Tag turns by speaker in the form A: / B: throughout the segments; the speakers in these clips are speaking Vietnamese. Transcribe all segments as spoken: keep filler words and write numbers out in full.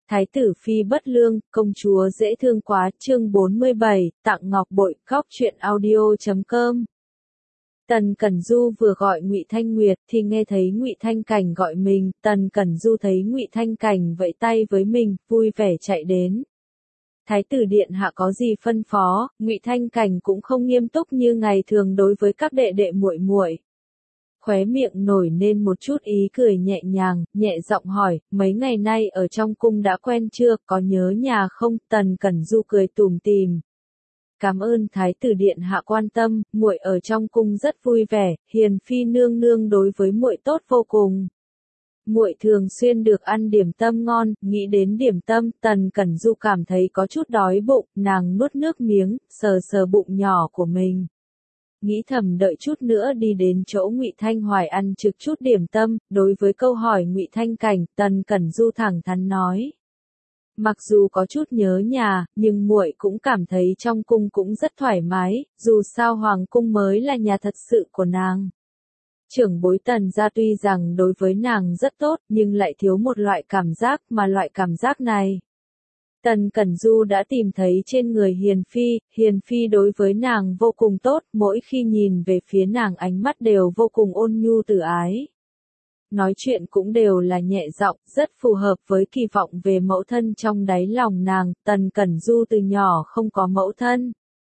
A: Thái tử phi bất lương, công chúa dễ thương quá, chương bốn mươi bảy, tặng ngọc bội, góc truyện audio chấm com. Tần Cẩn Du vừa gọi Ngụy Thanh Nguyệt thì nghe thấy Ngụy Thanh Cảnh gọi mình, Tần Cẩn Du thấy Ngụy Thanh Cảnh vẫy tay với mình, vui vẻ chạy đến. Thái tử điện hạ có gì phân phó? Ngụy Thanh Cảnh cũng không nghiêm túc như ngày thường đối với các đệ đệ muội muội. Khóe miệng nổi lên một chút ý cười nhẹ nhàng, nhẹ giọng hỏi, mấy ngày nay ở trong cung đã quen chưa, có nhớ nhà không? Tần Cẩn Du cười tủm tỉm. Cảm ơn Thái tử điện hạ quan tâm, muội ở trong cung rất vui vẻ, hiền phi nương nương đối với muội tốt vô cùng. Muội thường xuyên được ăn điểm tâm ngon, nghĩ đến điểm tâm, Tần Cẩn Du cảm thấy có chút đói bụng, nàng nuốt nước miếng, sờ sờ bụng nhỏ của mình. Nghĩ thầm đợi chút nữa đi đến chỗ Ngụy Thanh Hoài ăn trực chút điểm tâm, đối với câu hỏi Ngụy Thanh Cảnh, Tần Cẩn Du thẳng thắn nói. Mặc dù có chút nhớ nhà, nhưng muội cũng cảm thấy trong cung cũng rất thoải mái, dù sao hoàng cung mới là nhà thật sự của nàng. Trưởng bối Tần gia tuy rằng đối với nàng rất tốt, nhưng lại thiếu một loại cảm giác, mà loại cảm giác này Tần Cẩn Du đã tìm thấy trên người Hiền Phi, Hiền Phi đối với nàng vô cùng tốt, mỗi khi nhìn về phía nàng ánh mắt đều vô cùng ôn nhu từ ái. Nói chuyện cũng đều là nhẹ giọng, rất phù hợp với kỳ vọng về mẫu thân trong đáy lòng nàng, Tần Cẩn Du từ nhỏ không có mẫu thân.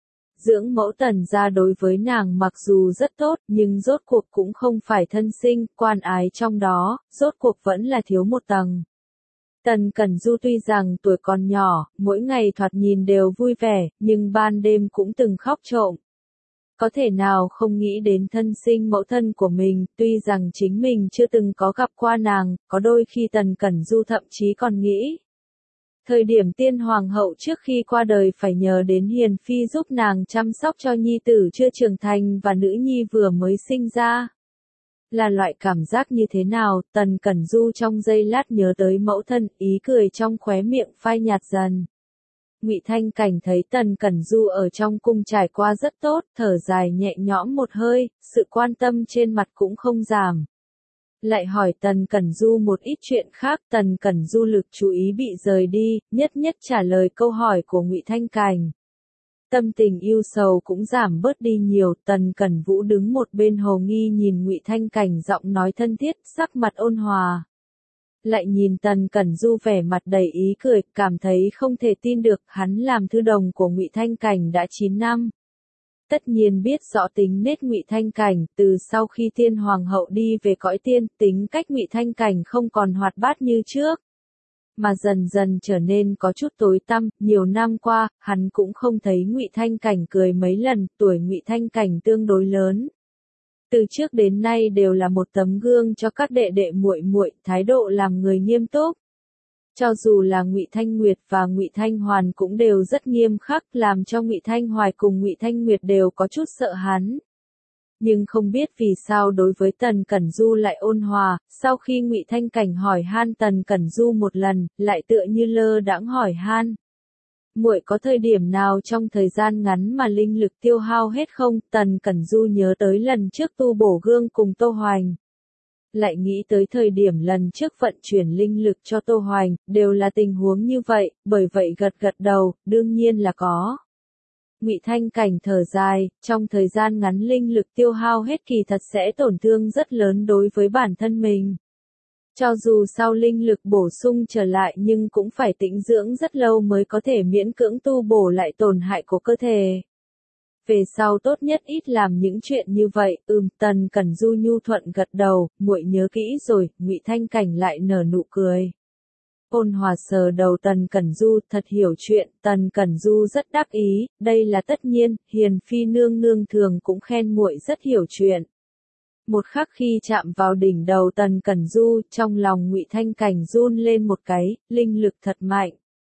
A: Dưỡng mẫu Tần gia đối với nàng mặc dù rất tốt, nhưng rốt cuộc cũng không phải thân sinh, quan ái trong đó, rốt cuộc vẫn là thiếu một tầng. Tần Cẩn Du tuy rằng tuổi còn nhỏ, mỗi ngày thoạt nhìn đều vui vẻ, nhưng ban đêm cũng từng khóc trộm. Có thể nào không nghĩ đến thân sinh mẫu thân của mình, tuy rằng chính mình chưa từng có gặp qua nàng, có đôi khi Tần Cẩn Du thậm chí còn nghĩ. Thời điểm tiên hoàng hậu trước khi qua đời phải nhờ đến Hiền Phi giúp nàng chăm sóc cho nhi tử chưa trưởng thành và nữ nhi vừa mới sinh ra. Là loại cảm giác như thế nào, Tần Cẩn Du trong giây lát nhớ tới mẫu thân, ý cười trong khóe miệng phai nhạt dần. Ngụy Thanh Cảnh thấy Tần Cẩn Du ở trong cung trải qua rất tốt, thở dài nhẹ nhõm một hơi, sự quan tâm trên mặt cũng không giảm. Lại hỏi Tần Cẩn Du một ít chuyện khác, Tần Cẩn Du lực chú ý bị rời đi, nhất nhất trả lời câu hỏi của Ngụy Thanh Cảnh. Tâm tình yêu sầu cũng giảm bớt đi nhiều, Tần Cẩn Vũ đứng một bên hồ nghi nhìn Ngụy Thanh Cảnh giọng nói thân thiết, sắc mặt ôn hòa. Lại nhìn Tần Cẩn Du vẻ mặt đầy ý cười, cảm thấy không thể tin được, hắn làm thư đồng của Ngụy Thanh Cảnh đã chín năm. Tất nhiên biết rõ tính nết Ngụy Thanh Cảnh, từ sau khi tiên hoàng hậu đi về cõi tiên, tính cách Ngụy Thanh Cảnh không còn hoạt bát như trước, mà dần dần trở nên có chút tối tăm, nhiều năm qua, hắn cũng không thấy Ngụy Thanh Cảnh cười mấy lần, tuổi Ngụy Thanh Cảnh tương đối lớn. Từ trước đến nay đều là một tấm gương cho các đệ đệ muội muội, thái độ làm người nghiêm túc. Cho dù là Ngụy Thanh Nguyệt và Ngụy Thanh Hoàn cũng đều rất nghiêm khắc, làm cho Ngụy Thanh Hoài cùng Ngụy Thanh Nguyệt đều có chút sợ hắn. Nhưng không biết vì sao đối với Tần Cẩn Du lại ôn hòa, sau khi Ngụy Thanh Cảnh hỏi han Tần Cẩn Du một lần, lại tựa như lơ đãng hỏi han. Muội có thời điểm nào trong thời gian ngắn mà linh lực tiêu hao hết không? Tần Cẩn Du nhớ tới lần trước tu bổ gương cùng Tô Hoành. Lại nghĩ tới thời điểm lần trước vận chuyển linh lực cho Tô Hoành, đều là tình huống như vậy, bởi vậy gật gật đầu, đương nhiên là có. Ngụy Thanh Cảnh thở dài, trong thời gian ngắn linh lực tiêu hao hết kỳ thật sẽ tổn thương rất lớn đối với bản thân mình. Cho dù sau linh lực bổ sung trở lại nhưng cũng phải tĩnh dưỡng rất lâu mới có thể miễn cưỡng tu bổ lại tổn hại của cơ thể. Về sau tốt nhất ít làm những chuyện như vậy, ừm, Tần Cẩn Du nhu thuận gật đầu, muội nhớ kỹ rồi, Ngụy Thanh Cảnh lại nở nụ cười. Ôn hòa sờ đầu Tần Cẩn Du, thật hiểu chuyện, Tần Cẩn Du rất đắc ý, đây là tất nhiên, Hiền Phi nương nương thường cũng khen muội rất hiểu chuyện. Một khắc khi chạm vào đỉnh đầu Tần Cẩn Du, trong lòng Ngụy Thanh Cảnh run lên một cái, linh lực thật mạnh.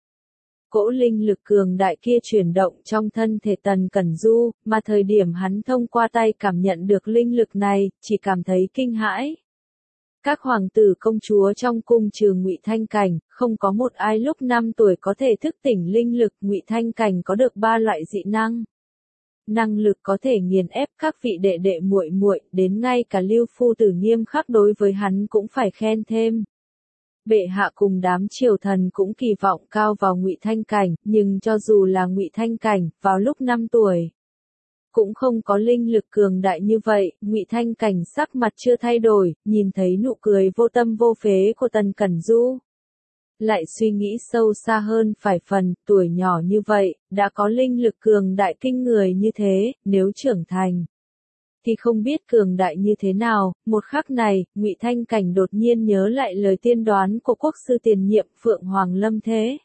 A: Cỗ linh lực cường đại kia chuyển động trong thân thể Tần Cẩn Du, mà thời điểm hắn thông qua tay cảm nhận được linh lực này, chỉ cảm thấy kinh hãi. Các hoàng tử công chúa trong cung trừ Ngụy Thanh Cảnh, không có một ai lúc năm tuổi có thể thức tỉnh linh lực, Ngụy Thanh Cảnh có được ba loại dị năng. Năng lực có thể nghiền ép các vị đệ đệ muội muội, đến ngay cả Lưu Phu Tử nghiêm khắc đối với hắn cũng phải khen thêm. Bệ hạ cùng đám triều thần cũng kỳ vọng cao vào Ngụy Thanh Cảnh, nhưng cho dù là Ngụy Thanh Cảnh, vào lúc năm tuổi, cũng không có linh lực cường đại như vậy. Ngụy Thanh Cảnh sắc mặt chưa thay đổi, nhìn thấy nụ cười vô tâm vô phế của Tần Cẩn Du, lại suy nghĩ sâu xa hơn vài phần, tuổi nhỏ như vậy, đã có linh lực cường đại kinh người như thế, nếu trưởng thành thì không biết cường đại như thế nào. Một khắc này, Ngụy Thanh Cảnh đột nhiên nhớ lại lời tiên đoán của quốc sư tiền nhiệm Phượng Hoàng Lâm Thế.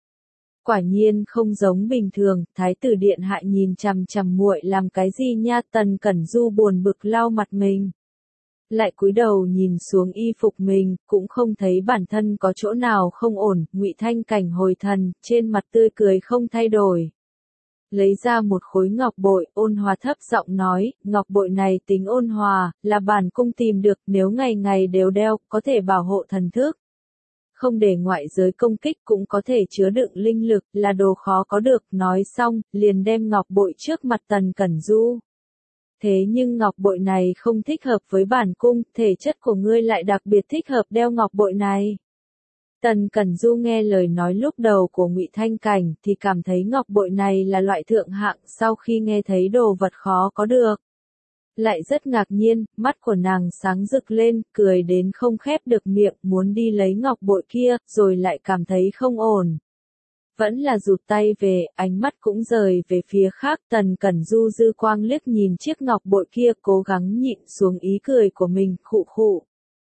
A: Quả nhiên không giống bình thường, Thái tử điện hạ nhìn chằm chằm muội làm cái gì nha? Tần Cẩn Du buồn bực lau mặt mình, lại cúi đầu nhìn xuống y phục mình, cũng không thấy bản thân có chỗ nào không ổn. Ngụy Thanh Cảnh hồi thần, trên mặt tươi cười không thay đổi, lấy ra một khối ngọc bội, ôn hòa thấp giọng nói, ngọc bội này tính ôn hòa, là bản cung tìm được, nếu ngày ngày đều đeo, có thể bảo hộ thần thức, không để ngoại giới công kích, cũng có thể chứa đựng linh lực, là đồ khó có được. Nói xong, liền đem ngọc bội trước mặt Tần Cẩn Du. Thế nhưng ngọc bội này không thích hợp với bản cung, thể chất của ngươi lại đặc biệt thích hợp đeo ngọc bội này. Tần Cẩn Du nghe lời nói lúc đầu của Ngụy Thanh Cảnh thì cảm thấy ngọc bội này là loại thượng hạng, sau khi nghe thấy đồ vật khó có được, lại rất ngạc nhiên, mắt của nàng sáng rực lên, cười đến không khép được miệng, muốn đi lấy ngọc bội kia, rồi lại cảm thấy không ổn. Vẫn là rụt tay về, ánh mắt cũng rời về phía khác. Tần Cẩn Du dư quang liếc nhìn chiếc ngọc bội kia, cố gắng nhịn xuống ý cười của mình, khụ khụ,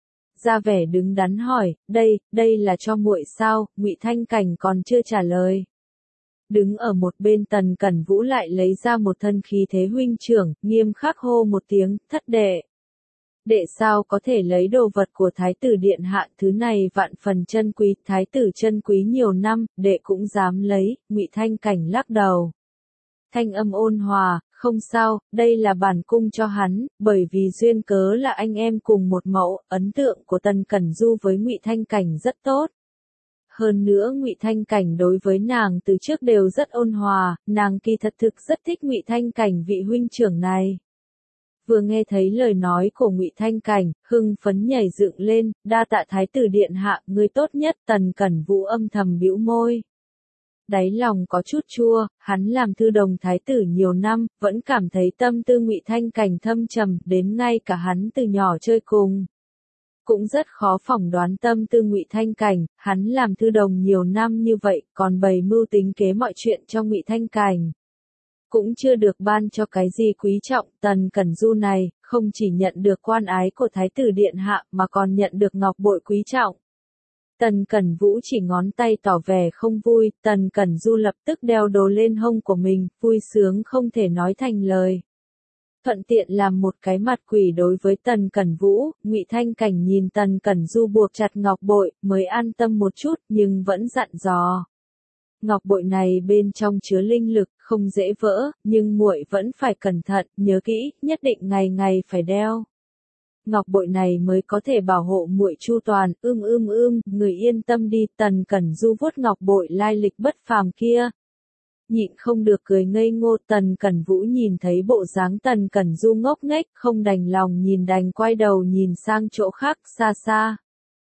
A: ra vẻ đứng đắn hỏi, đây, đây là cho muội sao? Ngụy Thanh Cảnh còn chưa trả lời. Đứng ở một bên Tần Cẩn Vũ lại lấy ra một thân khí thế huynh trưởng, nghiêm khắc hô một tiếng, thất đệ. Đệ sao có thể lấy đồ vật của Thái tử điện hạ, thứ này vạn phần chân quý, Thái tử chân quý nhiều năm, đệ cũng dám lấy. Ngụy Thanh Cảnh lắc đầu, thanh âm ôn hòa, không sao, đây là bản cung cho hắn, bởi vì duyên cớ là anh em cùng một mẫu. Ấn tượng của Tần Cẩn Du với Ngụy Thanh Cảnh rất tốt. Hơn nữa Ngụy Thanh Cảnh đối với nàng từ trước đều rất ôn hòa, nàng kỳ thật thực rất thích Ngụy Thanh Cảnh vị huynh trưởng này. Vừa nghe thấy lời nói của Ngụy Thanh Cảnh, hưng phấn nhảy dựng lên, đa tạ Thái tử điện hạ, người tốt nhất. Tần Cẩn Vũ âm thầm bĩu môi, đáy lòng có chút chua, hắn làm thư đồng thái tử nhiều năm, vẫn cảm thấy tâm tư Ngụy Thanh Cảnh thâm trầm, đến ngay cả hắn từ nhỏ chơi cùng cũng rất khó phỏng đoán tâm tư Ngụy Thanh Cảnh. Hắn làm thư đồng nhiều năm như vậy, còn bày mưu tính kế mọi chuyện cho Ngụy Thanh Cảnh, cũng chưa được ban cho cái gì quý trọng. Tần Cẩn Du này, không chỉ nhận được quan ái của Thái tử điện hạ, mà còn nhận được ngọc bội quý trọng. Tần Cẩn Vũ chỉ ngón tay tỏ vẻ không vui, Tần Cẩn Du lập tức đeo đồ lên hông của mình, vui sướng không thể nói thành lời. Thuận tiện làm một cái mặt quỷ đối với Tần Cẩn Vũ. Ngụy Thanh Cảnh nhìn Tần Cẩn Du buộc chặt ngọc bội, mới an tâm một chút, nhưng vẫn dặn dò. Ngọc bội này bên trong chứa linh lực, không dễ vỡ, nhưng muội vẫn phải cẩn thận, nhớ kỹ, nhất định ngày ngày phải đeo. Ngọc bội này mới có thể bảo hộ muội chu toàn. Ưm ưm ưm, người yên tâm đi. Tần Cẩn Du vuốt ngọc bội lai lịch bất phàm kia, nhịn không được cười ngây ngô. Tần Cẩn Vũ nhìn thấy bộ dáng Tần Cẩn Du ngốc nghếch, không đành lòng nhìn, đành quay đầu nhìn sang chỗ khác, xa xa.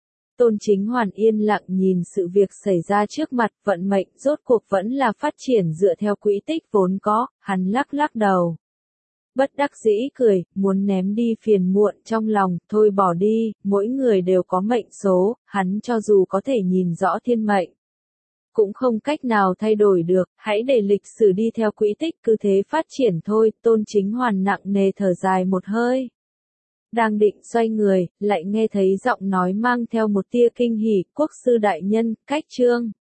A: Tôn Chính Hoàn yên lặng nhìn sự việc xảy ra trước mặt, vận mệnh rốt cuộc vẫn là phát triển dựa theo quỹ tích vốn có. Hắn lắc lắc đầu, bất đắc dĩ cười, muốn ném đi phiền muộn trong lòng, thôi bỏ đi, mỗi người đều có mệnh số, hắn cho dù có thể nhìn rõ thiên mệnh, cũng không cách nào thay đổi được, hãy để lịch sử đi theo quỹ tích cứ thế phát triển thôi. Tôn Chính Hoàn nặng nề thở dài một hơi, đang định xoay người, lại nghe thấy giọng nói mang theo một tia kinh hỉ, quốc sư đại nhân, cách trương.